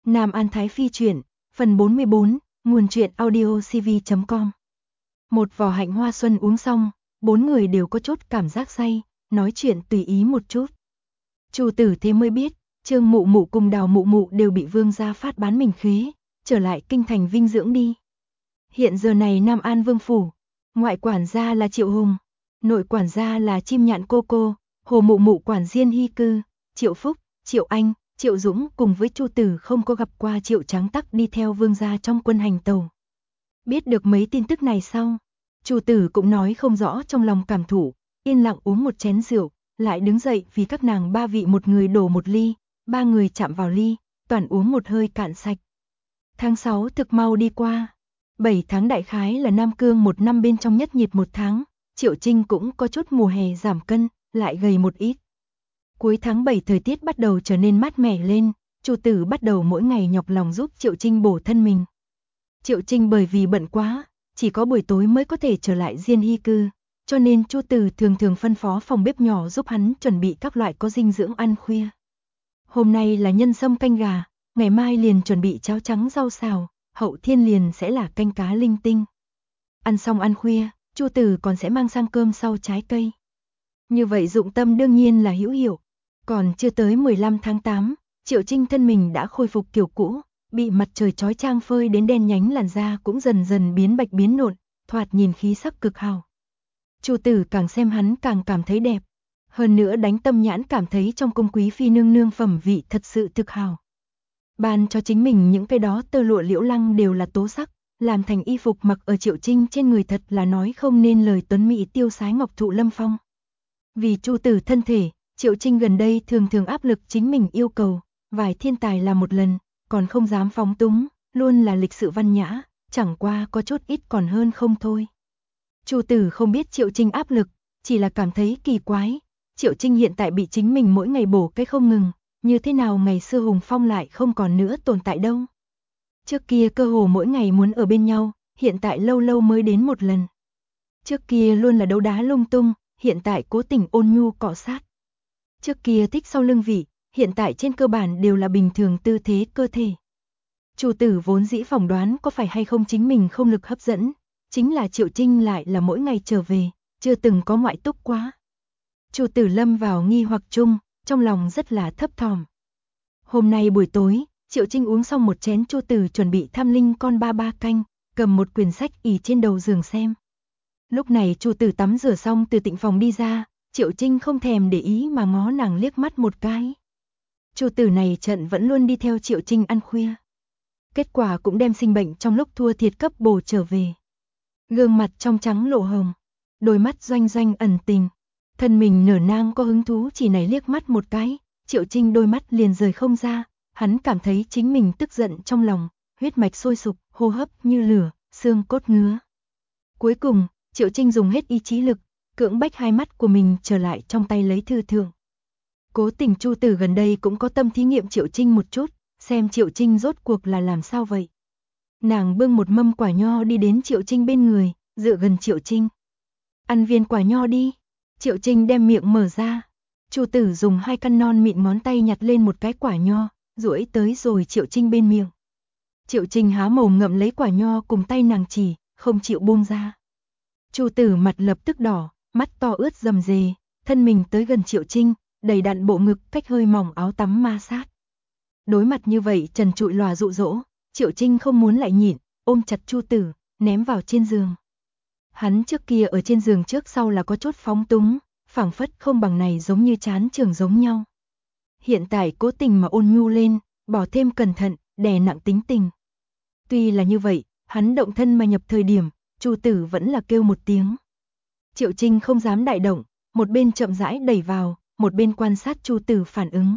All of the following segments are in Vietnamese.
Nam An Thái Phi truyện, phần 44, nguồn truyện audio cv.com. Một vò hạnh hoa xuân uống xong, bốn người đều có chút cảm giác say, nói chuyện tùy ý một chút. Chu Tử thế mới biết, Trương Mụ Mụ cùng Đào Mụ Mụ đều bị Vương gia phát bán mình khế, trở lại kinh thành vinh dưỡng đi. Hiện giờ này Nam An Vương phủ, ngoại quản gia là Triệu Hùng, nội quản gia là Chim Nhạn Cô Cô, Hồ Mụ Mụ quản Diên Hy Cư, Triệu Phúc, Triệu Anh, Triệu Dũng cùng với Chu Tử không có gặp qua Triệu Trắng Tắc đi theo Vương gia trong quân hành tàu. Biết được mấy tin tức này sau, Chu Tử cũng nói không rõ trong lòng cảm thụ, yên lặng uống một chén rượu, lại đứng dậy vì các nàng ba vị một người đổ một ly, ba người chạm vào ly, toàn uống một hơi cạn sạch. Tháng 6 thực mau đi qua, 7 tháng đại khái là Nam Cương một năm bên trong nhất nhiệt một tháng, Triệu Trinh cũng có chút mùa hè giảm cân, lại gầy một ít. Cuối tháng 7 thời tiết bắt đầu trở nên mát mẻ lên, Chu Tử bắt đầu mỗi ngày nhọc lòng giúp Triệu Trinh bổ thân mình. Triệu Trinh bởi vì bận quá, chỉ có buổi tối mới có thể trở lại Diên Hy Cư, cho nên Chu Tử thường thường phân phó phòng bếp nhỏ giúp hắn chuẩn bị các loại có dinh dưỡng ăn khuya. Hôm nay là nhân sâm canh gà, ngày mai liền chuẩn bị cháo trắng rau xào, hậu thiên liền sẽ là canh cá linh tinh. Ăn xong ăn khuya, Chu Tử còn sẽ mang sang cơm sau trái cây. Như vậy dụng tâm đương nhiên là hữu hiệu. Còn chưa tới 15 tháng 8, Triệu Trinh thân mình đã khôi phục kiểu cũ, bị mặt trời chói chang phơi đến đen nhánh, làn da cũng dần dần biến bạch biến nộn, thoạt nhìn khí sắc cực hào. Chu Tử càng xem hắn càng cảm thấy đẹp, hơn nữa đánh tâm nhãn cảm thấy trong cung quý phi nương nương phẩm vị thật sự thực hào. Ban cho chính mình những cái đó tơ lụa liễu lăng đều là tố sắc, làm thành y phục mặc ở Triệu Trinh trên người thật là nói không nên lời tuấn mỹ tiêu sái ngọc thụ lâm phong. Vì Chu Tử thân thể, Triệu Trinh gần đây thường thường áp lực chính mình yêu cầu, vài thiên tài làm một lần, còn không dám phóng túng, luôn là lịch sự văn nhã, chẳng qua có chút ít còn hơn không thôi. Chu Tử không biết Triệu Trinh áp lực, chỉ là cảm thấy kỳ quái, Triệu Trinh hiện tại bị chính mình mỗi ngày bổ cái không ngừng, như thế nào ngày xưa hùng phong lại không còn nữa tồn tại đâu. Trước kia cơ hồ mỗi ngày muốn ở bên nhau, hiện tại lâu lâu mới đến một lần. Trước kia luôn là đấu đá lung tung, hiện tại cố tình ôn nhu cọ sát. Trước kia thích sau lưng vị, hiện tại trên cơ bản đều là bình thường tư thế cơ thể. Chu Tử vốn dĩ phỏng đoán có phải hay không chính mình không lực hấp dẫn, chính là Triệu Trinh lại là mỗi ngày trở về, chưa từng có ngoại túc quá. Chu Tử lâm vào nghi hoặc chung, trong lòng rất là thấp thỏm. Hôm nay buổi tối, Triệu Trinh uống xong một chén Chu Tử chuẩn bị Tham Linh Con ba ba canh, cầm một quyển sách ỷ trên đầu giường xem. Lúc này Chu Tử tắm rửa xong từ tịnh phòng đi ra, Triệu Trinh không thèm để ý mà ngó nàng liếc mắt một cái. Chu Tử này trận vẫn luôn đi theo Triệu Trinh ăn khuya. Kết quả cũng đem sinh bệnh trong lúc thua thiệt cấp bổ trở về. Gương mặt trong trắng lộ hồng, đôi mắt doanh doanh ẩn tình, thân mình nở nang có hứng thú chỉ này liếc mắt một cái, Triệu Trinh đôi mắt liền rời không ra, hắn cảm thấy chính mình tức giận trong lòng, huyết mạch sôi sục, hô hấp như lửa, xương cốt ngứa. Cuối cùng, Triệu Trinh dùng hết ý chí lực, cưỡng bách hai mắt của mình trở lại trong tay lấy thư thượng. Cố tình Chu Tử gần đây cũng có tâm thí nghiệm Triệu Trinh một chút, xem Triệu Trinh rốt cuộc là làm sao vậy. Nàng bưng một mâm quả nho đi đến Triệu Trinh bên người, dựa gần Triệu Trinh. Ăn viên quả nho đi. Triệu Trinh đem miệng mở ra. Chu Tử dùng hai căn non mịn ngón tay nhặt lên một cái quả nho, duỗi tới rồi Triệu Trinh bên miệng. Triệu Trinh há mồm ngậm lấy quả nho cùng tay nàng chỉ, không chịu buông ra. Chu Tử mặt lập tức đỏ, mắt to ướt rầm rề, thân mình tới gần Triệu Trinh, đầy đặn bộ ngực cách hơi mỏng áo tắm ma sát. Đối mặt như vậy trần trụi lòa dụ dỗ, Triệu Trinh không muốn lại nhịn, ôm chặt Chu Tử, ném vào trên giường. Hắn trước kia ở trên giường trước sau là có chút phóng túng, phảng phất không bằng này giống như chán trường giống nhau. Hiện tại cố tình mà ôn nhu lên, bỏ thêm cẩn thận, đè nặng tính tình. Tuy là như vậy, hắn động thân mà nhập thời điểm, Chu Tử vẫn là kêu một tiếng. Triệu Trinh không dám đại động, một bên chậm rãi đẩy vào, một bên quan sát Chu Tử phản ứng.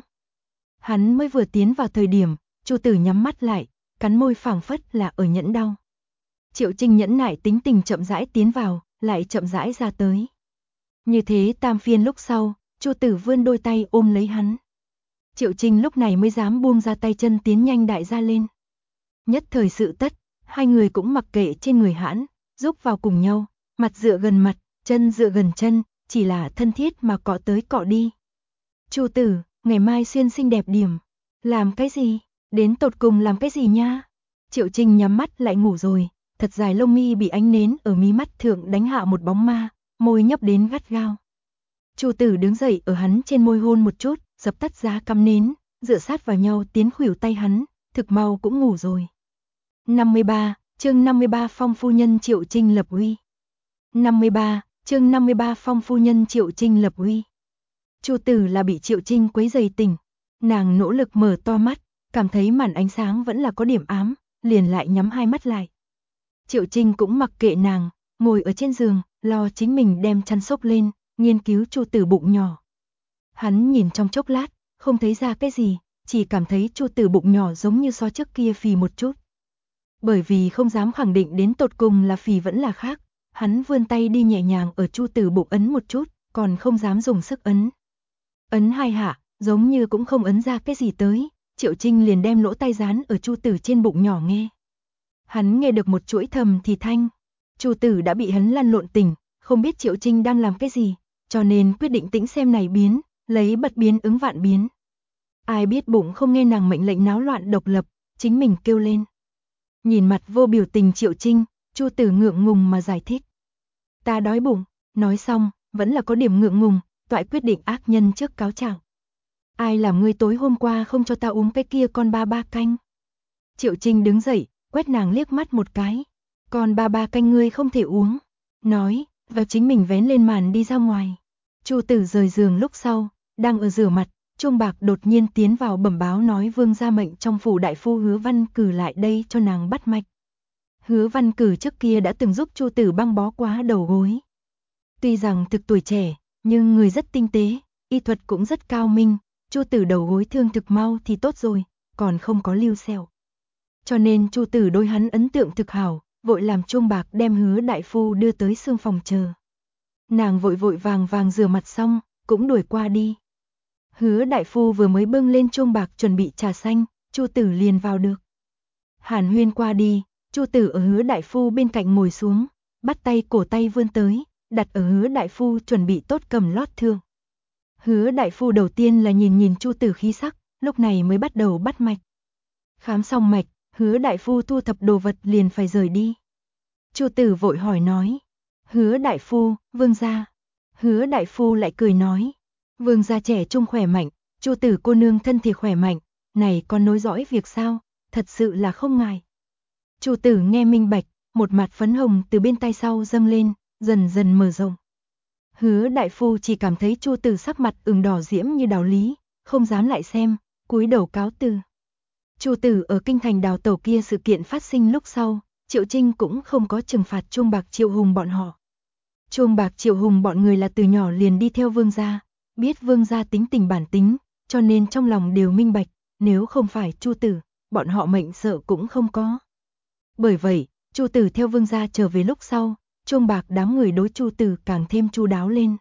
Hắn mới vừa tiến vào thời điểm, Chu Tử nhắm mắt lại, cắn môi phảng phất là ở nhẫn đau. Triệu Trinh nhẫn nại tính tình chậm rãi tiến vào, lại chậm rãi ra tới. Như thế tam phiên lúc sau, Chu Tử vươn đôi tay ôm lấy hắn. Triệu Trinh lúc này mới dám buông ra tay chân tiến nhanh đại ra lên. Nhất thời sự tất, hai người cũng mặc kệ trên người hãn, giúp vào cùng nhau, mặt dựa gần mặt, chân dựa gần chân, chỉ là thân thiết mà cọ tới cọ đi. Chu Tử, ngày mai xuyên xinh đẹp điểm. Làm cái gì? Đến tột cùng làm cái gì nha? Triệu Trinh nhắm mắt lại ngủ rồi, thật dài lông mi bị ánh nến ở mí mắt thượng đánh hạ một bóng ma, môi nhấp đến gắt gao. Chu Tử đứng dậy ở hắn trên môi hôn một chút, dập tắt giá cắm nến, dựa sát vào nhau tiến khuỷu tay hắn, thực mau cũng ngủ rồi. 53, chương 53 Phong phu nhân Triệu Trinh lập uy. 53, chương 53 Phong phu nhân Triệu Trinh lập uy. Chu Tử là bị Triệu Trinh quấy rầy tỉnh, nàng nỗ lực mở to mắt, cảm thấy màn ánh sáng vẫn là có điểm ám, liền lại nhắm hai mắt lại. Triệu Trinh cũng mặc kệ nàng, ngồi ở trên giường, lo chính mình đem chăn xốc lên, nghiên cứu Chu Tử bụng nhỏ. Hắn nhìn trong chốc lát, không thấy ra cái gì, chỉ cảm thấy Chu Tử bụng nhỏ giống như so trước kia phì một chút. Bởi vì không dám khẳng định đến tột cùng là phì vẫn là khác, hắn vươn tay đi nhẹ nhàng ở Chu Tử bụng ấn một chút, còn không dám dùng sức ấn. Ấn hai hạ, giống như cũng không ấn ra cái gì tới, Triệu Trinh liền đem lỗ tai dán ở Chu Tử trên bụng nhỏ nghe. Hắn nghe được một chuỗi thầm thì thanh. Chu Tử đã bị hắn lăn lộn tỉnh, không biết Triệu Trinh đang làm cái gì, cho nên quyết định tĩnh xem này biến, lấy bật biến ứng vạn biến. Ai biết bụng không nghe nàng mệnh lệnh náo loạn độc lập, chính mình kêu lên. Nhìn mặt vô biểu tình Triệu Trinh, Chu Tử ngượng ngùng mà giải thích. Ta đói bụng, nói xong, vẫn là có điểm ngượng ngùng, toại quyết định ác nhân trước cáo trạng. Ai làm ngươi tối hôm qua không cho ta uống cái kia con ba canh? Triệu Trinh đứng dậy, quét nàng liếc mắt một cái. Con ba canh ngươi không thể uống. Nói, và chính mình vén lên màn đi ra ngoài. Chu Tử rời giường lúc sau, đang ở rửa mặt, Trung Bạc đột nhiên tiến vào bẩm báo nói vương gia mệnh trong phủ đại phu Hứa Văn Cử lại đây cho nàng bắt mạch. Hứa Văn Cử trước kia đã từng giúp Chu Tử băng bó quá đầu gối. Tuy rằng thực tuổi trẻ, nhưng người rất tinh tế, y thuật cũng rất cao minh, Chu Tử đầu gối thương thực mau thì tốt rồi, còn không có lưu sẹo. Cho nên Chu Tử đối hắn ấn tượng thực hảo, vội làm Trung Bạc đem Hứa đại phu đưa tới xương phòng chờ. Nàng vội vàng rửa mặt xong, cũng đuổi qua đi. Hứa đại phu vừa mới bưng lên Trung Bạc chuẩn bị trà xanh, Chu Tử liền vào được. Hàn huyên qua đi, Chu Tử ở Hứa đại phu bên cạnh ngồi xuống, bắt tay cổ tay vươn tới, đặt ở Hứa đại phu chuẩn bị tốt cầm lót thương. Hứa đại phu đầu tiên là nhìn Chu Tử khí sắc, lúc này mới bắt đầu bắt mạch. Khám xong mạch, Hứa đại phu thu thập đồ vật liền phải rời đi. Chu Tử vội hỏi nói, Hứa đại phu, vương gia. Hứa đại phu lại cười nói, vương gia trẻ trung khỏe mạnh, Chu Tử cô nương thân thể khỏe mạnh, này con nối dõi việc sao, thật sự là không ngại. Chu Tử nghe minh bạch, một mặt phấn hồng từ bên tay sau dâng lên, dần dần mở rộng. Hứa đại phu chỉ cảm thấy Chu Tử sắc mặt ửng đỏ diễm như đào lý, không dám lại xem, cúi đầu cáo từ. Chu Tử ở kinh thành đào tẩu kia sự kiện phát sinh lúc sau, Triệu Trinh cũng không có trừng phạt Trung Bạc Triệu Hùng bọn họ. Trung Bạc Triệu Hùng bọn người là từ nhỏ liền đi theo vương gia, biết vương gia tính tình bản tính, cho nên trong lòng đều minh bạch, nếu không phải Chu Tử, bọn họ mệnh sợ cũng không có. Bởi vậy, Chu Tử theo vương gia trở về lúc sau, Trung Bạc đám người đối Chu Tử càng thêm chu đáo lên.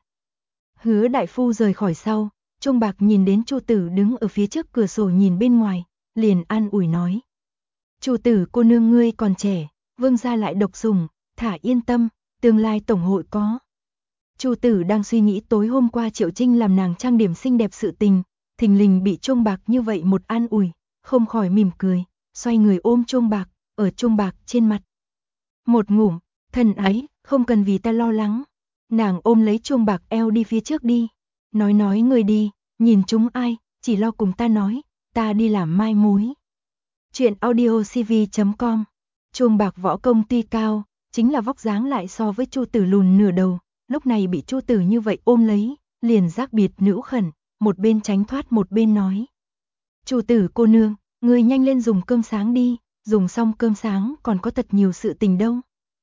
Hứa đại phu rời khỏi sau, Trung Bạc nhìn đến Chu Tử đứng ở phía trước cửa sổ nhìn bên ngoài, liền an ủi nói. Chu Tử cô nương ngươi còn trẻ, vương gia lại độc sủng, thả yên tâm, tương lai tổng hội có. Chu Tử đang suy nghĩ tối hôm qua Triệu Trinh làm nàng trang điểm xinh đẹp sự tình, thình lình bị Trung Bạc như vậy một an ủi, không khỏi mỉm cười, xoay người ôm Trung Bạc, ở Trung Bạc trên mặt. Một ngụm, thân ái, không cần vì ta lo lắng. Nàng ôm lấy Trung Bạc eo đi phía trước đi. Nói người đi, nhìn chúng ai, chỉ lo cùng ta nói, ta đi làm mai mối. Chuyện audiocv.com. Trung Bạc võ công tuy cao, chính là vóc dáng lại so với Chu Tử lùn nửa đầu, lúc này bị Chu Tử như vậy ôm lấy, liền giác biệt nữ khẩn, một bên tránh thoát một bên nói. Chu Tử cô nương, ngươi nhanh lên dùng cơm sáng đi, dùng xong cơm sáng còn có thật nhiều sự tình đâu.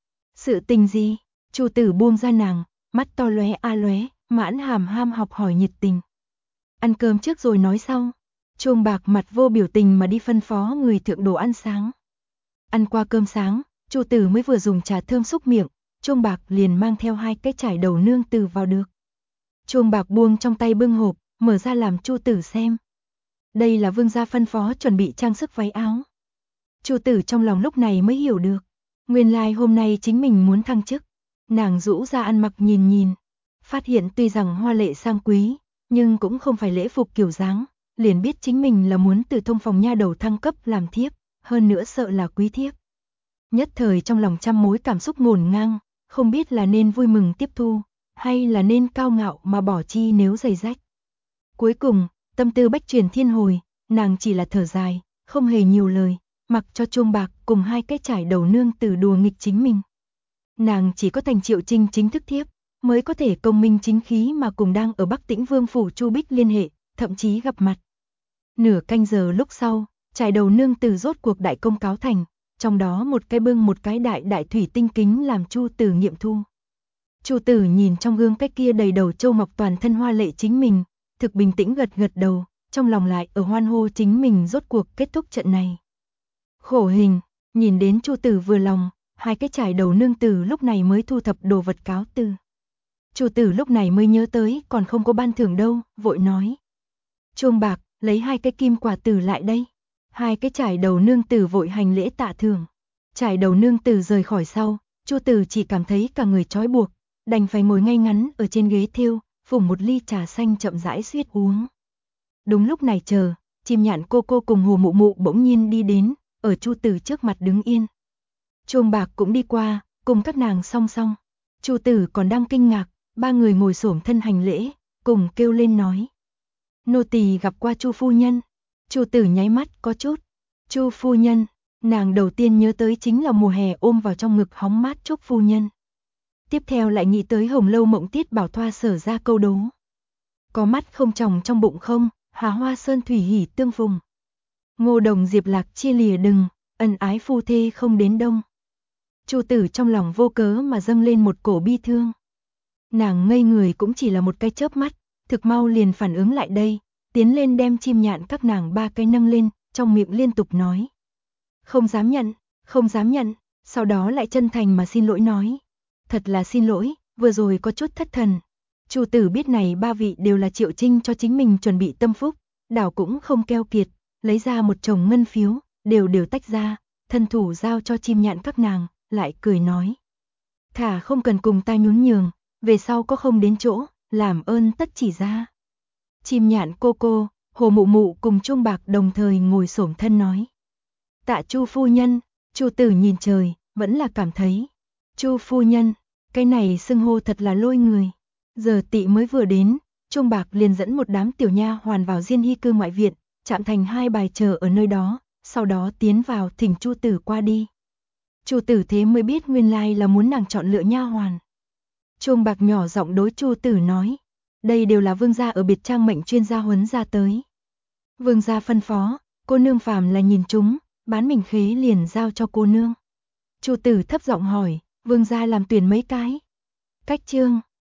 Sự tình gì? Chu Tử buông ra nàng, mắt to lóe a lóe, mãn hàm ham học hỏi nhiệt tình. Ăn cơm trước rồi nói sau. Trung Bạc mặt vô biểu tình mà đi phân phó người thượng đồ ăn sáng. Ăn qua cơm sáng, Chu Tử mới vừa dùng trà thơm xúc miệng, Trung Bạc liền mang theo 2 cái chải đầu nương tử vào được. Trung Bạc buông trong tay bưng hộp, mở ra làm Chu Tử xem. Đây là vương gia phân phó chuẩn bị trang sức váy áo. Chu Tử trong lòng lúc này mới hiểu được, nguyên lai hôm nay chính mình muốn thăng chức. Nàng rũ ra ăn mặc nhìn, phát hiện tuy rằng hoa lệ sang quý, nhưng cũng không phải lễ phục kiểu dáng, liền biết chính mình là muốn từ thông phòng nha đầu thăng cấp làm thiếp, hơn nữa sợ là quý thiếp. Nhất thời trong lòng trăm mối cảm xúc ngổn ngang, không biết là nên vui mừng tiếp thu, hay là nên cao ngạo mà bỏ chi nếu giày rách. Cuối cùng, tâm tư bách truyền thiên hồi, nàng chỉ là thở dài, không hề nhiều lời, mặc cho Chuông Bạc cùng hai cái trải đầu nương tử đùa nghịch chính mình. Nàng chỉ có thành Triệu Trinh chính thức thiếp, mới có thể công minh chính khí mà cùng đang ở Bắc Tĩnh Vương phủ Chu Bích liên hệ, thậm chí gặp mặt. Nửa canh giờ lúc sau, trải đầu nương tử rốt cuộc đại công cáo thành, trong đó một cái bưng một cái đại thủy tinh kính làm Chu Tử nghiệm thu. Chu Tử nhìn trong gương cái kia đầy đầu châu mọc toàn thân hoa lệ chính mình, thực bình tĩnh gật gật đầu, trong lòng lại ở hoan hô chính mình rốt cuộc kết thúc trận này. Khổ hình, nhìn đến Chu Tử vừa lòng, hai cái trải đầu nương tử lúc này mới thu thập đồ vật cáo từ. Chu Tử lúc này mới nhớ tới còn không có ban thưởng đâu, vội nói. Chuông Bạc, lấy hai cái kim quả tử lại đây. Hai cái trải đầu nương tử vội hành lễ tạ thưởng. Trải đầu nương tử rời khỏi sau, Chu Tử chỉ cảm thấy cả người trói buộc, đành phải ngồi ngay ngắn ở trên ghế thêu, phủng một ly trà xanh chậm rãi suýt uống. Đúng lúc này chờ, chim nhạn cô cô cùng Hồ Mụ Mụ bỗng nhiên đi đến, ở Chu Tử trước mặt đứng yên. Chuông Bạc cũng đi qua, cùng các nàng song song. Chu Tử còn đang kinh ngạc, ba người ngồi xổm thân hành lễ, cùng kêu lên nói: "Nô tỳ gặp qua Chu phu nhân." Chu Tử nháy mắt có chút. Chu phu nhân, nàng đầu tiên nhớ tới chính là mùa hè ôm vào trong ngực hóng mát Trúc phu nhân. Tiếp theo lại nghĩ tới Hồng Lâu Mộng Tiết Bảo Thoa sở ra câu đố. Có mắt không tròng trong bụng không, Hà Hoa Sơn thủy hỉ tương phùng. Ngô Đồng Diệp Lạc chia lìa đừng, ân ái phu thê không đến đông. Chu Tử trong lòng vô cớ mà dâng lên một cổ bi thương. Nàng ngây người cũng chỉ là một cái chớp mắt, thực mau liền phản ứng lại đây, tiến lên đem chim nhạn các nàng ba cái nâng lên, trong miệng liên tục nói: "Không dám nhận, không dám nhận", sau đó lại chân thành mà xin lỗi nói: "Thật là xin lỗi, vừa rồi có chút thất thần." Chu Tử biết này ba vị đều là Triệu Trinh cho chính mình chuẩn bị tâm phúc, đảo cũng không keo kiệt, lấy ra một chồng ngân phiếu, đều tách ra, thân thủ giao cho chim nhạn các nàng, lại cười nói: "Thả không cần cùng ta nhún nhường, về sau có không đến chỗ, làm ơn tất chỉ ra." Chim nhạn cô cô, Hồ Mụ Mụ cùng Chuông Bạc đồng thời ngồi xổm thân nói: "Tạ Chu phu nhân." Chu Tử nhìn trời, vẫn là cảm thấy Chu phu nhân, cái này xưng hô thật là lôi người. Giờ tị mới vừa đến, Chuông Bạc liền dẫn một đám tiểu nha hoàn vào Diên Hy cư ngoại viện, chạm thành hai bài chờ ở nơi đó, sau đó tiến vào thỉnh Chu Tử qua đi. Chu Tử thế mới biết nguyên lai là muốn nàng chọn lựa nha hoàn. Chuông Bạc nhỏ giọng đối Chu Tử nói: "Đây đều là vương gia ở biệt trang mệnh chuyên gia huấn ra tới. Vương gia phân phó, cô nương phàm là nhìn chúng, bán mình khế liền giao cho cô nương." Chu Tử thấp giọng hỏi: "Vương gia làm tuyển mấy cái?" "Cách chương."